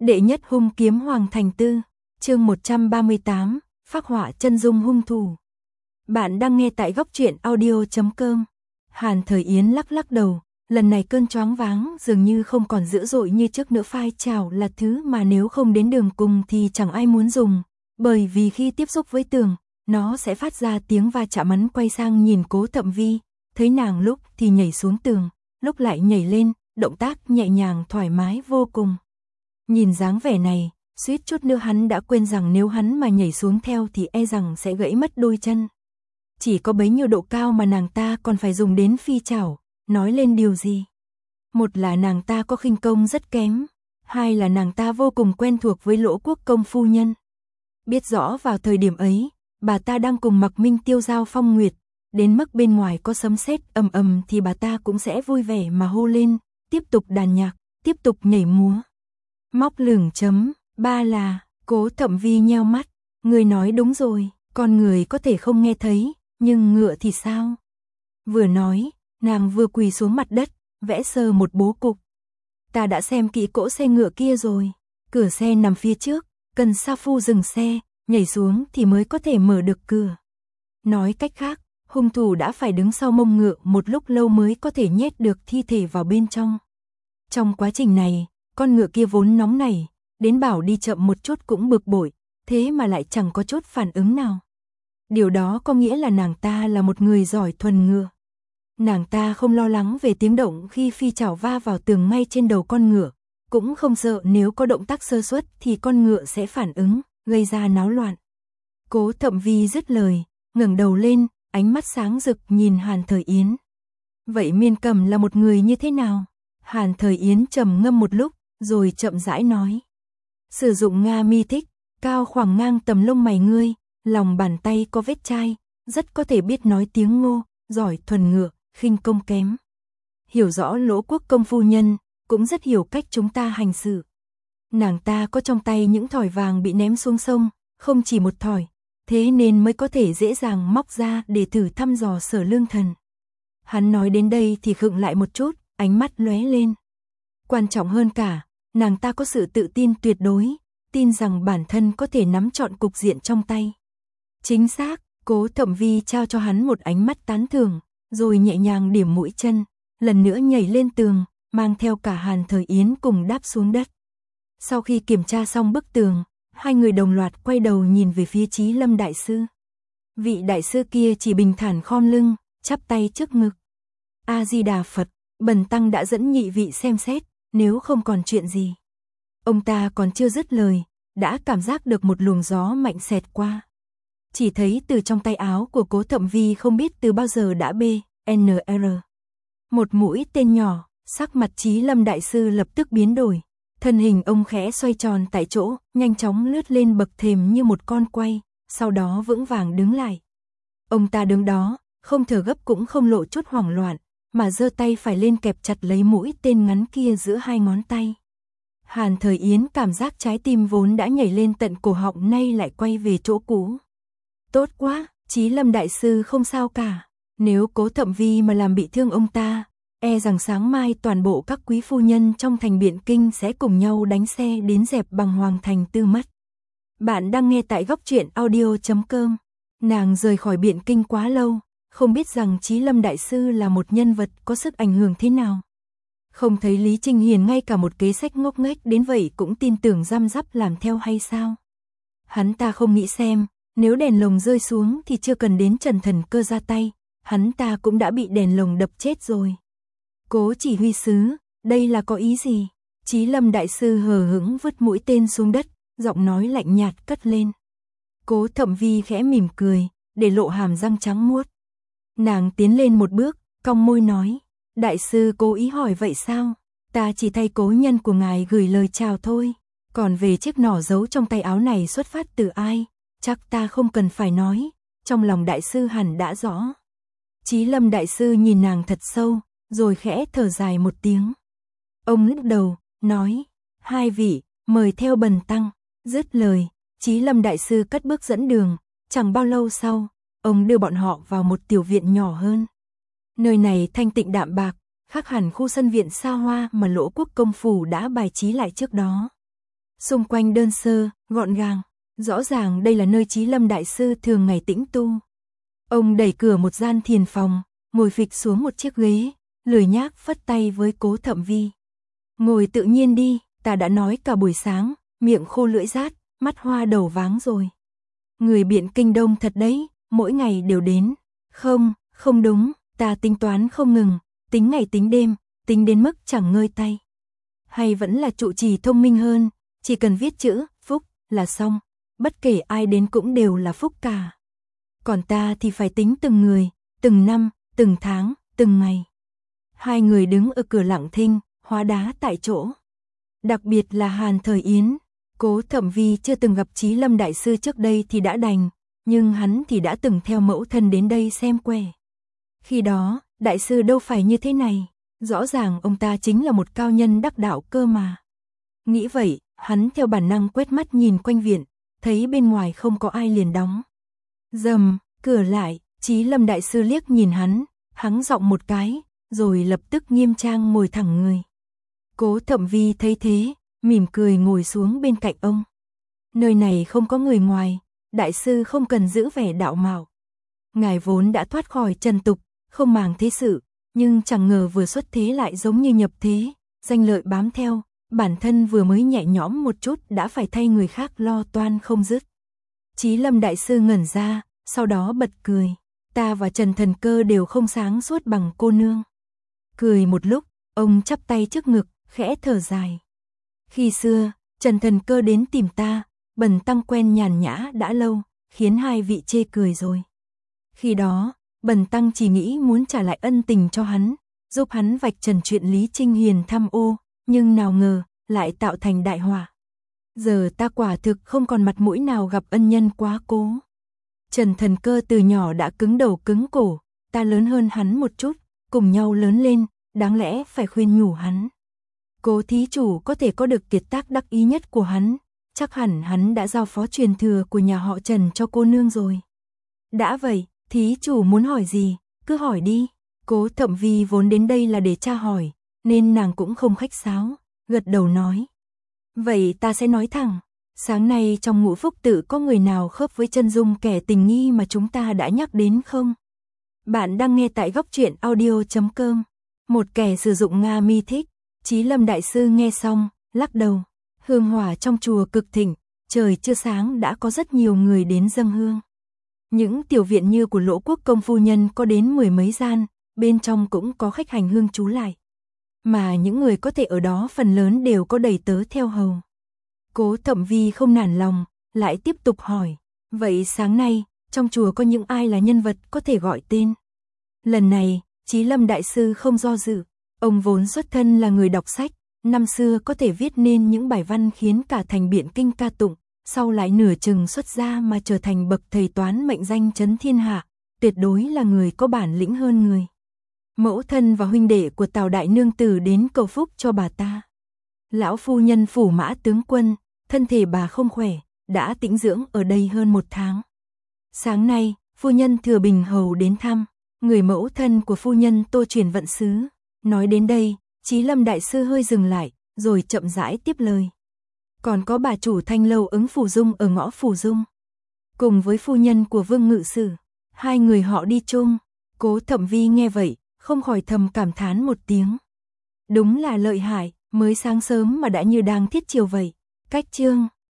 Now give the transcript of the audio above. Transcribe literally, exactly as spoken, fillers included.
Đệ nhất hung kiếm Hoàng Thành Tư, chương một trăm ba mươi tám, phác họa chân dung hung thủ. Bạn đang nghe tại góc truyện audio chấm com. Hàn Thời Yến lắc lắc đầu, lần này cơn choáng váng dường như không còn dữ dội như trước nữa. Phai chảo là thứ mà nếu không đến đường cùng thì chẳng ai muốn dùng, bởi vì khi tiếp xúc với tường, nó sẽ phát ra tiếng va chạm. Hắn quay sang nhìn Cố Thậm Vi, thấy nàng lúc thì nhảy xuống tường, lúc lại nhảy lên, động tác nhẹ nhàng thoải mái vô cùng. Nhìn dáng vẻ này, suýt chút nữa hắn đã quên rằng nếu hắn mà nhảy xuống theo thì e rằng sẽ gãy mất đôi chân. Chỉ có bấy nhiêu độ cao mà nàng ta còn phải dùng đến phi chảo, nói lên điều gì? Một là nàng ta có khinh công rất kém, hai là nàng ta vô cùng quen thuộc với Lỗ Quốc công phu nhân. Biết rõ vào thời điểm ấy, bà ta đang cùng Mặc Minh tiêu giao phong nguyệt, đến mức bên ngoài có sấm sét ầm ầm thì bà ta cũng sẽ vui vẻ mà hô lên, tiếp tục đàn nhạc, tiếp tục nhảy múa. Móc lửng chấm, ba là, Cố Thậm Vi nheo mắt, người nói đúng rồi, con người có thể không nghe thấy, nhưng ngựa thì sao? Vừa nói, nàng vừa quỳ xuống mặt đất, vẽ sơ một bố cục. Ta đã xem kỹ cỗ xe ngựa kia rồi, cửa xe nằm phía trước, cần sa phu dừng xe, nhảy xuống thì mới có thể mở được cửa. Nói cách khác, hung thủ đã phải đứng sau mông ngựa một lúc lâu mới có thể nhét được thi thể vào bên trong. Trong quá trình này, con ngựa kia vốn nóng nảy, đến bảo đi chậm một chút cũng bực bội, thế mà lại chẳng có chút phản ứng nào. Điều đó có nghĩa là nàng ta là một người giỏi thuần ngựa. Nàng ta không lo lắng về tiếng động khi phi chảo va vào tường ngay trên đầu con ngựa, cũng không sợ nếu có động tác sơ suất thì con ngựa sẽ phản ứng, gây ra náo loạn. Cố Thậm Vi dứt lời, ngẩng đầu lên, ánh mắt sáng rực nhìn Hàn Thời Yến. Vậy Miên Cầm là một người như thế nào? Hàn Thời Yến trầm ngâm một lúc, rồi chậm rãi nói. Sử dụng Nga mi thích, cao khoảng ngang tầm lông mày ngươi, lòng bàn tay có vết chai, rất có thể biết nói tiếng Ngô, giỏi thuần ngựa, khinh công kém. Hiểu rõ Lỗ Quốc công phu nhân, cũng rất hiểu cách chúng ta hành xử. Nàng ta có trong tay những thỏi vàng bị ném xuống sông, không chỉ một thỏi, thế nên mới có thể dễ dàng móc ra để thử thăm dò Sở Lương Thần. Hắn nói đến đây thì khựng lại một chút, ánh mắt lóe lên. Quan trọng hơn cả, nàng ta có sự tự tin tuyệt đối, tin rằng bản thân có thể nắm trọn cục diện trong tay. Chính xác, Cố Thậm Vi trao cho hắn một ánh mắt tán thưởng, rồi nhẹ nhàng điểm mũi chân, lần nữa nhảy lên tường, mang theo cả Hàn Thời Yến cùng đáp xuống đất. Sau khi kiểm tra xong bức tường, hai người đồng loạt quay đầu nhìn về phía Chí Lâm đại sư. Vị đại sư kia chỉ bình thản khom lưng, chắp tay trước ngực. A Di Đà Phật, bần tăng đã dẫn nhị vị xem xét, nếu không còn chuyện gì. Ông ta còn chưa dứt lời, đã cảm giác được một luồng gió mạnh xẹt qua. Chỉ thấy từ trong tay áo của Cố Thậm Vi không biết từ bao giờ đã B, N R. Một mũi tên nhỏ, sắc mặt Chí Lâm đại sư lập tức biến đổi. Thân hình ông khẽ xoay tròn tại chỗ, nhanh chóng lướt lên bậc thềm như một con quay, sau đó vững vàng đứng lại. Ông ta đứng đó, không thở gấp cũng không lộ chút hoảng loạn, mà giơ tay phải lên kẹp chặt lấy mũi tên ngắn kia giữa hai ngón tay. Hàn Thời Yến cảm giác trái tim vốn đã nhảy lên tận cổ họng nay lại quay về chỗ cũ. Tốt quá, Chí Lâm đại sư không sao cả. Nếu Cố Thậm Vi mà làm bị thương ông ta, e rằng sáng mai toàn bộ các quý phu nhân trong thành Biện Kinh sẽ cùng nhau đánh xe đến dẹp bằng Hoàng Thành Tư mất. Bạn đang nghe tại góc truyện audio chấm com. Nàng rời khỏi Biện Kinh quá lâu, không biết rằng Chí Lâm đại sư là một nhân vật có sức ảnh hưởng thế nào. Không thấy Lý Trinh Hiền ngay cả một kế sách ngốc nghếch đến vậy cũng tin tưởng răm rắp làm theo hay sao? Hắn ta không nghĩ xem, nếu đèn lồng rơi xuống thì chưa cần đến Trần Thần Cơ ra tay, hắn ta cũng đã bị đèn lồng đập chết rồi. Cố chỉ huy sứ, đây là có ý gì? Chí Lâm đại sư hờ hững vứt mũi tên xuống đất, giọng nói lạnh nhạt cất lên. Cố Thậm Vi khẽ mỉm cười, để lộ hàm răng trắng muốt. Nàng tiến lên một bước, cong môi nói, đại sư cố ý hỏi vậy sao? Ta chỉ thay cố nhân của ngài gửi lời chào thôi. Còn về chiếc nỏ giấu trong tay áo này xuất phát từ ai, chắc ta không cần phải nói, trong lòng đại sư hẳn đã rõ. Chí Lâm đại sư nhìn nàng thật sâu, rồi khẽ thở dài một tiếng. Ông lắc đầu, nói, hai vị, mời theo bần tăng. Dứt lời, Chí Lâm đại sư cất bước dẫn đường, chẳng bao lâu sau, ông đưa bọn họ vào một tiểu viện nhỏ hơn. Nơi này thanh tịnh đạm bạc, khác hẳn khu sân viện xa hoa mà Lỗ Quốc công phủ đã bài trí lại trước đó. xung quanh đơn sơ, gọn gàng, rõ ràng đây là nơi Chí Lâm đại sư thường ngày tĩnh tu. Ông đẩy cửa một gian thiền phòng, ngồi phịch xuống một chiếc ghế, lười nhác phất tay với Cố Thậm Vi. Ngồi tự nhiên đi, ta đã nói cả buổi sáng, miệng khô lưỡi rát, mắt hoa đầu váng rồi. Người biện kinh đông thật đấy, mỗi ngày đều đến. Không, không đúng, ta tính toán không ngừng, tính ngày tính đêm, tính đến mức chẳng ngơi tay. Hay vẫn là trụ trì thông minh hơn, chỉ cần viết chữ, phúc, là xong, bất kể ai đến cũng đều là phúc cả. Còn ta thì phải tính từng người, từng năm, từng tháng, từng ngày. Hai người đứng ở cửa lặng thinh, hóa đá tại chỗ. Đặc biệt là Hàn Thời Yến, Cố Thậm Vi chưa từng gặp Chí Lâm đại sư trước đây thì đã đành, nhưng hắn thì đã từng theo mẫu thân đến đây xem quẻ. Khi đó, đại sư đâu phải như thế này, rõ ràng ông ta chính là một cao nhân đắc đạo cơ mà. Nghĩ vậy, hắn theo bản năng quét mắt nhìn quanh viện, thấy bên ngoài không có ai liền đóng. Rầm, cửa lại, Chí Lâm đại sư liếc nhìn hắn, hắng giọng một cái, rồi lập tức nghiêm trang ngồi thẳng người. Cố Thậm Vi thấy thế, mỉm cười ngồi xuống bên cạnh ông. Nơi này không có người ngoài, đại sư không cần giữ vẻ đạo mạo. Ngài vốn đã thoát khỏi trần tục, không màng thế sự, nhưng chẳng ngờ vừa xuất thế lại giống như nhập thế, danh lợi bám theo, bản thân vừa mới nhẹ nhõm một chút đã phải thay người khác lo toan không dứt. Chí Lâm đại sư ngẩn ra, sau đó bật cười, ta và Trần Thần Cơ đều không sáng suốt bằng cô nương. Cười một lúc, ông chắp tay trước ngực, khẽ thở dài. Khi xưa, Trần Thần Cơ đến tìm ta, Bần tăng quen nhàn nhã đã lâu, khiến hai vị chê cười rồi. Khi đó, Bần tăng chỉ nghĩ muốn trả lại ân tình cho hắn, giúp hắn vạch trần chuyện Lý Trinh Hiền tham ô, nhưng nào ngờ, lại tạo thành đại họa. Giờ ta quả thực không còn mặt mũi nào gặp ân nhân quá cố. Trần Thần Cơ từ nhỏ đã cứng đầu cứng cổ, ta lớn hơn hắn một chút, cùng nhau lớn lên, đáng lẽ phải khuyên nhủ hắn. Cố thí chủ có thể có được kiệt tác đắc ý nhất của hắn, chắc hẳn hắn đã giao phó truyền thừa của nhà họ Trần cho cô nương rồi. Đã vậy, thí chủ muốn hỏi gì, cứ hỏi đi. Cố Thậm Vi vốn đến đây là để tra hỏi, nên nàng cũng không khách sáo, gật đầu nói. Vậy ta sẽ nói thẳng, sáng nay trong Ngũ Phúc Tự có người nào khớp với chân dung kẻ tình nghi mà chúng ta đã nhắc đến không? Bạn đang nghe tại góc truyện audio chấm com. Một kẻ sử dụng Nga mi thích. Chí Lâm đại sư nghe xong, lắc đầu. Hương hỏa trong chùa cực thịnh, trời chưa sáng đã có rất nhiều người đến dâng hương. Những tiểu viện như của Lỗ Quốc công phu nhân có đến mười mấy gian, bên trong cũng có khách hành hương trú lại. Mà những người có thể ở đó phần lớn đều có đầy tớ theo hầu. Cố Thậm Vi không nản lòng, lại tiếp tục hỏi. Vậy sáng nay, trong chùa có những ai là nhân vật có thể gọi tên? Lần này, Chí Lâm đại sư không do dự. Ông vốn xuất thân là người đọc sách, năm xưa có thể viết nên những bài văn khiến cả thành biện kinh ca tụng, sau lại nửa chừng xuất gia mà trở thành bậc thầy toán mệnh danh chấn thiên hạ, tuyệt đối là người có bản lĩnh hơn người. Mẫu thân và huynh đệ của Tào đại nương tử đến cầu phúc cho bà ta. Lão phu nhân phủ Mã tướng quân, thân thể bà không khỏe, đã tĩnh dưỡng ở đây hơn một tháng. Sáng nay, phu nhân Thừa Bình hầu đến thăm, người mẫu thân của phu nhân Tô Truyền vận sứ. Nói đến đây, Chí Lâm đại sư hơi dừng lại, rồi chậm rãi tiếp lời. Còn có bà chủ Thanh lâu ứng Phủ Dung ở ngõ Phủ Dung, cùng với phu nhân của Vương Ngự Sử, hai người họ đi chung. Cố Thậm Vi nghe vậy, không khỏi thầm cảm thán một tiếng. Đúng là lợi hại, mới sáng sớm mà đã như đang thiết chiều vậy. Cách chương